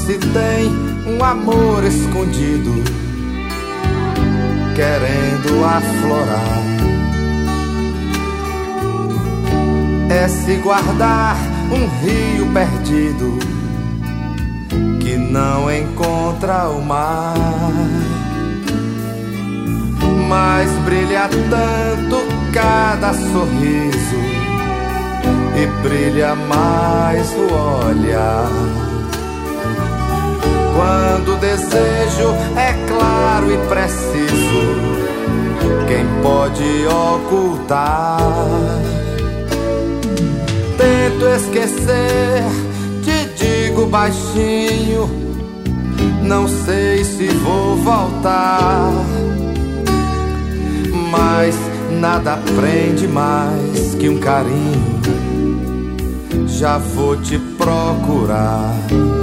se tem um amor escondido querendo aflorar. É se guardar um rio perdido que não encontra o mar. Mas brilha tanto cada sorriso e brilha mais o olhar. Quando o desejo é claro e preciso, quem pode ocultar? Tento esquecer, te digo baixinho, não sei se vou voltar. Mas nada prende mais que um carinho, já vou te procurar.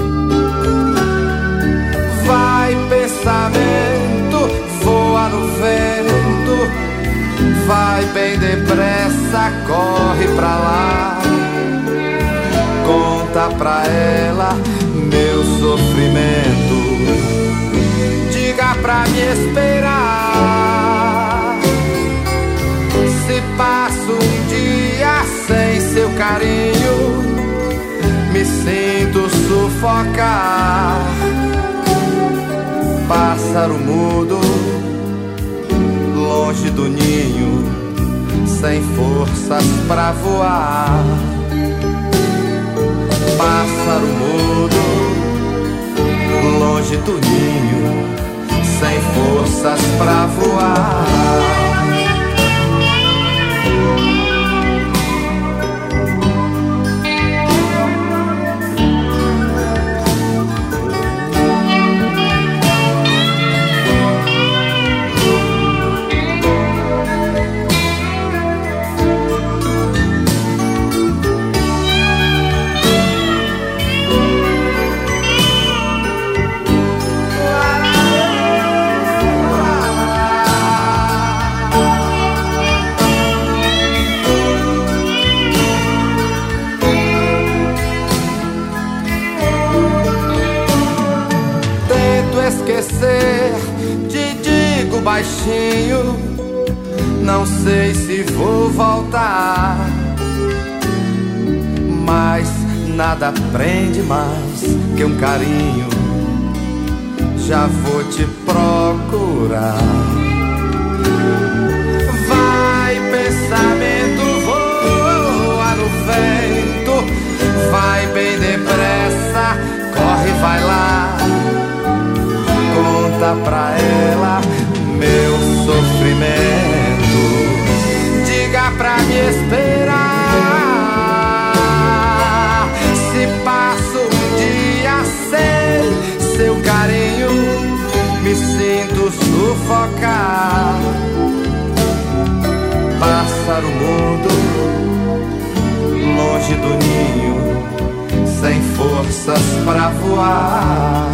Vai pensamento, voa no vento, vai bem depressa, corre pra lá. Conta pra ela meu sofrimento, diga pra me esperar. Se passo um dia sem seu carinho, me sinto sufocar. Pássaro mudo, longe do ninho, sem forças pra voar. Pássaro mudo, longe do ninho, sem forças pra voar. Esquecer, te digo baixinho, não sei se vou voltar. Mas nada prende mais que um carinho, já vou te procurar. Vai pensamento, voa no vento, vai bem depressa, corre, vai lá. Conta pra ela meu sofrimento, diga pra me esperar. Se passo um dia sem seu carinho, me sinto sufocar. Pássaro mudo, longe do ninho, sem forças pra voar.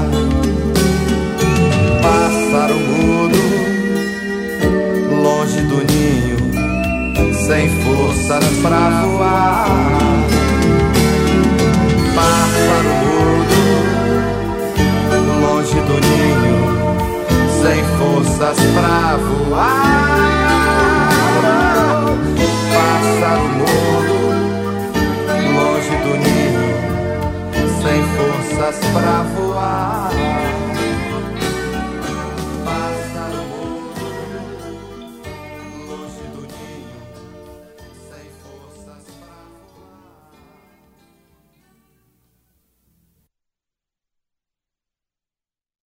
Pássaro mudo, longe do ninho, sem forças pra voar. Pássaro mudo, longe do ninho, sem forças pra voar. Pássaro mudo, longe do ninho, sem forças pra